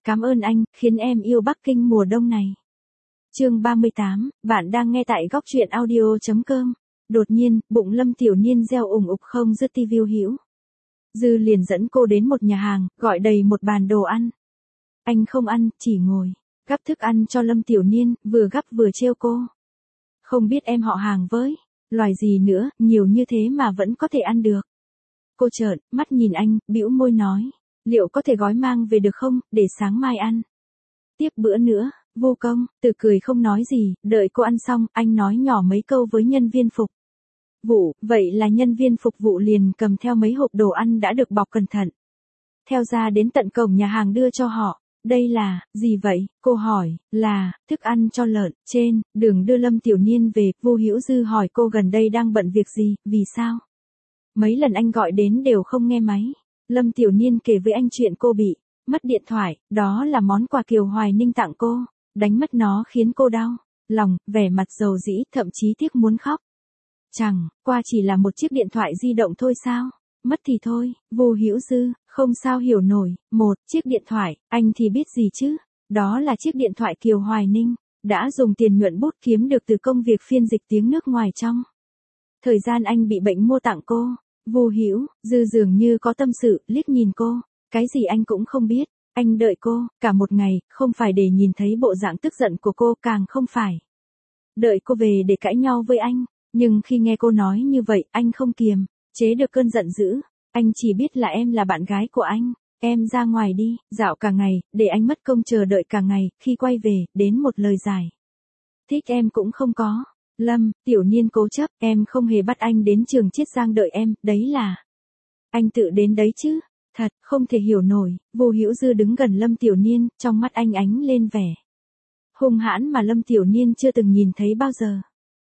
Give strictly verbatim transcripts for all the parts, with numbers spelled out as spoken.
Cảm ơn anh, khiến em yêu Bắc Kinh mùa đông này. Chương ba mươi tám, bạn đang nghe tại góc truyện audio chấm com. Đột nhiên, bụng Lâm Tiểu Niên reo ủng ục không dứt ti Viu Hữu. Dư liền dẫn cô đến một nhà hàng, gọi đầy một bàn đồ ăn. Anh không ăn, chỉ ngồi, gắp thức ăn cho Lâm Tiểu Niên, vừa gắp vừa trêu cô. Không biết em họ hàng với loài gì nữa, nhiều như thế mà vẫn có thể ăn được. Cô trợn mắt nhìn anh, bĩu môi nói, liệu có thể gói mang về được không, để sáng mai ăn. Tiếp bữa nữa, vô công, tự cười không nói gì, đợi cô ăn xong, anh nói nhỏ mấy câu với nhân viên phục vụ, vậy là nhân viên phục vụ liền cầm theo mấy hộp đồ ăn đã được bọc cẩn thận. Theo ra đến tận cổng nhà hàng đưa cho họ. Đây là, gì vậy? Cô hỏi, là, thức ăn cho lợn, trên, đường đưa Lâm Tiểu Niên về, Vu Hữu Dư hỏi cô gần đây đang bận việc gì, vì sao? Mấy lần anh gọi đến đều không nghe máy. Lâm Tiểu Niên kể với anh chuyện cô bị mất điện thoại, đó là món quà Kiều Hoài Ninh tặng cô, đánh mất nó khiến cô đau lòng, vẻ mặt dầu dĩ, thậm chí tiếc muốn khóc. Chẳng qua chỉ là một chiếc điện thoại di động thôi sao? Mất thì thôi, Vu Hữu Dư, không sao hiểu nổi, một chiếc điện thoại, anh thì biết gì chứ? Đó là chiếc điện thoại Kiều Hoài Ninh, đã dùng tiền nhuận bút kiếm được từ công việc phiên dịch tiếng nước ngoài trong thời gian anh bị bệnh mua tặng cô. Vu Hữu Dư dường như có tâm sự, liếc nhìn cô, cái gì anh cũng không biết, anh đợi cô, cả một ngày, không phải để nhìn thấy bộ dạng tức giận của cô, càng không phải đợi cô về để cãi nhau với anh, nhưng khi nghe cô nói như vậy, anh không kiềm chế được cơn giận dữ, anh chỉ biết là em là bạn gái của anh, em ra ngoài đi, dạo cả ngày, để anh mất công chờ đợi cả ngày, khi quay về, đến một lời giải thích em cũng không có. Lâm Tiểu Niên cố chấp, em không hề bắt anh đến trường Chiết Giang đợi em, đấy là anh tự đến đấy chứ. Thật, không thể hiểu nổi. Vu Hữu Dư đứng gần Lâm Tiểu Niên, trong mắt anh ánh lên vẻ hung hãn mà Lâm Tiểu Niên chưa từng nhìn thấy bao giờ.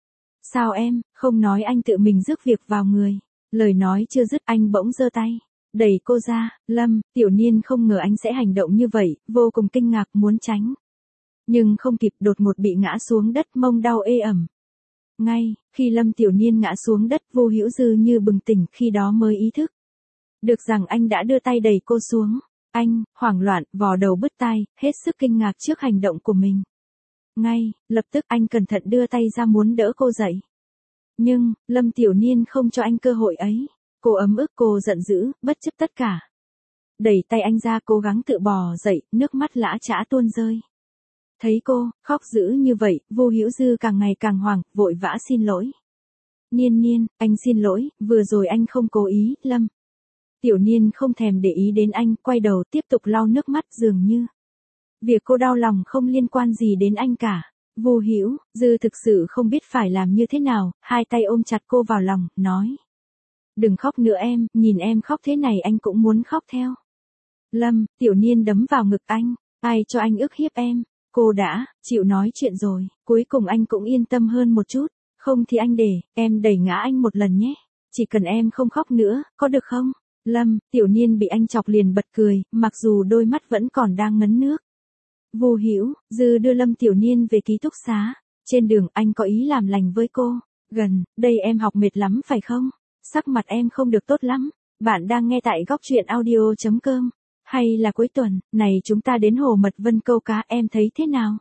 Sao em, không nói anh tự mình rước việc vào người. Lời nói chưa dứt, anh bỗng giơ tay đẩy cô ra. Lâm Tiểu Niên không ngờ anh sẽ hành động như vậy, vô cùng kinh ngạc muốn tránh, nhưng không kịp, đột ngột bị ngã xuống đất, mông đau ê ẩm. Ngay khi Lâm Tiểu Niên ngã xuống đất, Vu Hữu Dư như bừng tỉnh, khi đó mới ý thức được rằng anh đã đưa tay đẩy cô xuống. Anh hoảng loạn, vò đầu bứt tai, hết sức kinh ngạc trước hành động của mình. Ngay lập tức anh cẩn thận đưa tay ra muốn đỡ cô dậy. Nhưng Lâm Tiểu Niên không cho anh cơ hội ấy. Cô ấm ức, cô giận dữ, bất chấp tất cả, đẩy tay anh ra, cố gắng tự bò dậy, nước mắt lã chã tuôn rơi. Thấy cô khóc dữ như vậy, Vu Hữu Dư càng ngày càng hoảng, vội vã xin lỗi. Niên Niên, anh xin lỗi, vừa rồi anh không cố ý. Lâm Tiểu Niên không thèm để ý đến anh, quay đầu tiếp tục lau nước mắt, dường như việc cô đau lòng không liên quan gì đến anh cả. Vu Hữu Dư thực sự không biết phải làm như thế nào, hai tay ôm chặt cô vào lòng, nói, đừng khóc nữa em, nhìn em khóc thế này anh cũng muốn khóc theo. Lâm Tiểu Niên đấm vào ngực anh, ai cho anh ức hiếp em? Cô đã chịu nói chuyện rồi, cuối cùng anh cũng yên tâm hơn một chút, không thì anh để em đẩy ngã anh một lần nhé, chỉ cần em không khóc nữa, có được không? Lâm Tiểu Niên bị anh chọc liền bật cười, mặc dù đôi mắt vẫn còn đang ngấn nước. Vu Hữu Dư đưa Lâm Tiểu Niên về ký túc xá, trên đường anh có ý làm lành với cô, gần đây em học mệt lắm phải không? Sắc mặt em không được tốt lắm. Bạn đang nghe tại góc truyện audio chấm com. Hay là cuối tuần này chúng ta đến Hồ Mật Vân câu cá, em thấy thế nào?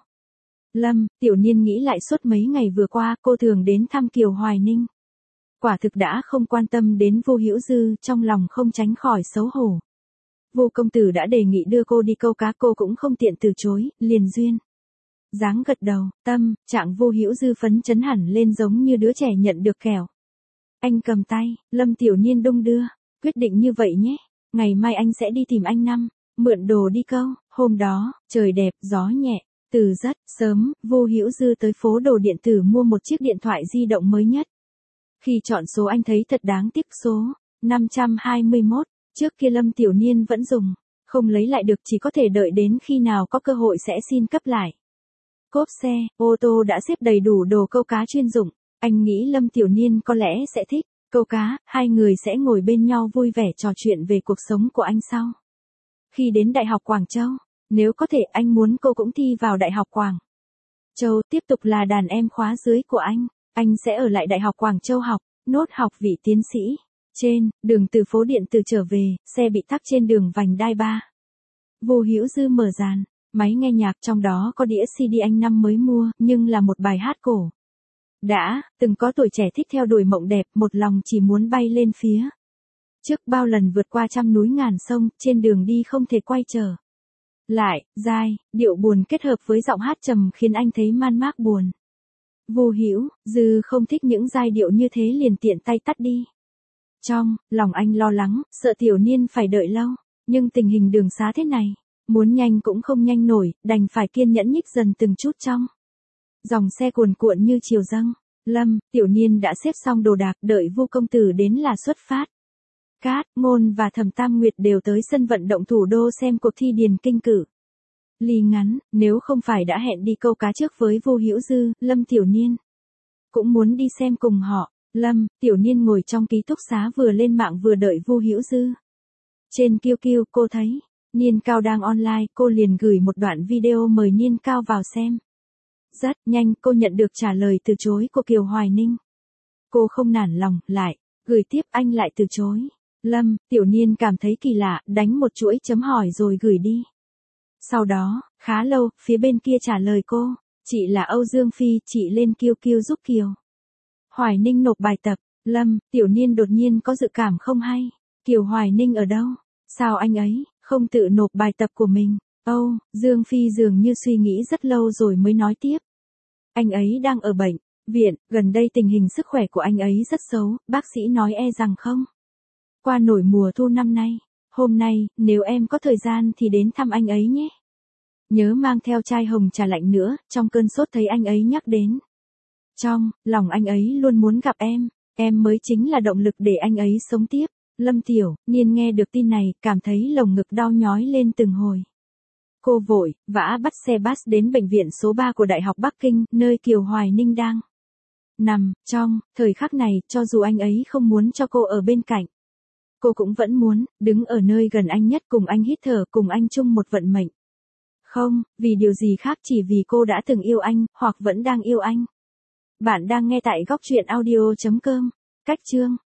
Lâm Tiểu Niên nghĩ lại suốt mấy ngày vừa qua cô thường đến thăm Kiều Hoài Ninh, quả thực đã không quan tâm đến Vu Hữu Dư, trong lòng không tránh khỏi xấu hổ. Vu công tử đã đề nghị đưa cô đi câu cá, cô cũng không tiện từ chối, liền duyên dáng gật đầu. Tâm trạng Vu Hữu Dư phấn chấn hẳn lên, giống như đứa trẻ nhận được kẹo. Anh cầm tay Lâm Tiểu Niên đung đưa, quyết định như vậy nhé, ngày mai anh sẽ đi tìm anh Năm, mượn đồ đi câu. Hôm đó trời đẹp, gió nhẹ. Từ rất sớm, Vu Hữu Dư tới phố đồ điện tử mua một chiếc điện thoại di động mới nhất. Khi chọn số anh thấy thật đáng tiếc, số năm trăm hai mươi mốt, trước kia Lâm Tiểu Niên vẫn dùng, không lấy lại được, chỉ có thể đợi đến khi nào có cơ hội sẽ xin cấp lại. Cốp xe, ô tô đã xếp đầy đủ đồ câu cá chuyên dụng, anh nghĩ Lâm Tiểu Niên có lẽ sẽ thích câu cá, hai người sẽ ngồi bên nhau vui vẻ trò chuyện về cuộc sống của anh sau khi đến Đại học Quảng Châu. Nếu có thể, anh muốn cô cũng thi vào Đại học Quảng Châu, tiếp tục là đàn em khóa dưới của anh. Anh sẽ ở lại Đại học Quảng Châu học nốt học vị tiến sĩ. Trên đường từ phố điện tử trở về, xe bị tắc trên đường vành đai ba. Vu Hữu Dư mở dàn Máy nghe nhạc trong đó có đĩa xê đê anh năm mới mua, nhưng là một bài hát cổ. Đã, từng có tuổi trẻ thích theo đuổi mộng đẹp, một lòng chỉ muốn bay lên phía trước, bao lần vượt qua trăm núi ngàn sông, trên đường đi không thể quay trở lại, dai, điệu buồn kết hợp với giọng hát trầm khiến anh thấy man mác buồn. Vô Hữu, Dư không thích những giai điệu như thế liền tiện tay tắt đi. Trong lòng anh lo lắng, sợ Tiểu Niên phải đợi lâu, nhưng tình hình đường xá thế này, muốn nhanh cũng không nhanh nổi, đành phải kiên nhẫn nhích dần từng chút trong. Dòng xe cuồn cuộn như chiều dâng, Lâm, Tiểu Niên đã xếp xong đồ đạc, đợi Vu công tử đến là xuất phát. Cát, Ngôn và Thẩm Tam Nguyệt đều tới sân vận động thủ đô xem cuộc thi điền kinh cử. Ly ngắn, nếu không phải đã hẹn đi câu cá trước với Vô Hữu Dư, Lâm Tiểu Niên cũng muốn đi xem cùng họ. Lâm, Tiểu Niên ngồi trong ký túc xá vừa lên mạng vừa đợi Vô Hữu Dư. Trên Q Q cô thấy Niên Cao đang online, cô liền gửi một đoạn video mời Niên Cao vào xem. Rất nhanh cô nhận được trả lời từ chối của Kiều Hoài Ninh. Cô không nản lòng, lại gửi tiếp, anh lại từ chối. Lâm, Tiểu Niên cảm thấy kỳ lạ, đánh một chuỗi chấm hỏi rồi gửi đi. Sau đó, khá lâu, phía bên kia trả lời cô, chị là Âu Dương Phi, chị lên Q Q giúp Kiều Hoài Ninh nộp bài tập. Lâm, Tiểu Niên đột nhiên có dự cảm không hay. Kiều Hoài Ninh ở đâu? Sao anh ấy không tự nộp bài tập của mình? Âu Dương Phi dường như suy nghĩ rất lâu rồi mới nói tiếp. Anh ấy đang ở bệnh viện, gần đây tình hình sức khỏe của anh ấy rất xấu, bác sĩ nói e rằng không qua nổi mùa thu năm nay. Hôm nay, nếu em có thời gian thì đến thăm anh ấy nhé. Nhớ mang theo chai hồng trà lạnh nữa, trong cơn sốt thấy anh ấy nhắc đến. Trong lòng anh ấy luôn muốn gặp em, em mới chính là động lực để anh ấy sống tiếp. Lâm Tiểu Niên nghe được tin này, cảm thấy lồng ngực đau nhói lên từng hồi. Cô vội vã bắt xe bus đến bệnh viện số ba của Đại học Bắc Kinh, nơi Kiều Hoài Ninh đang nằm. Trong thời khắc này, cho dù anh ấy không muốn cho cô ở bên cạnh, cô cũng vẫn muốn đứng ở nơi gần anh nhất, cùng anh hít thở, cùng anh chung một vận mệnh. Không vì điều gì khác, chỉ vì cô đã từng yêu anh, hoặc vẫn đang yêu anh. Bạn đang nghe tại góc truyện audio chấm com. Cách chương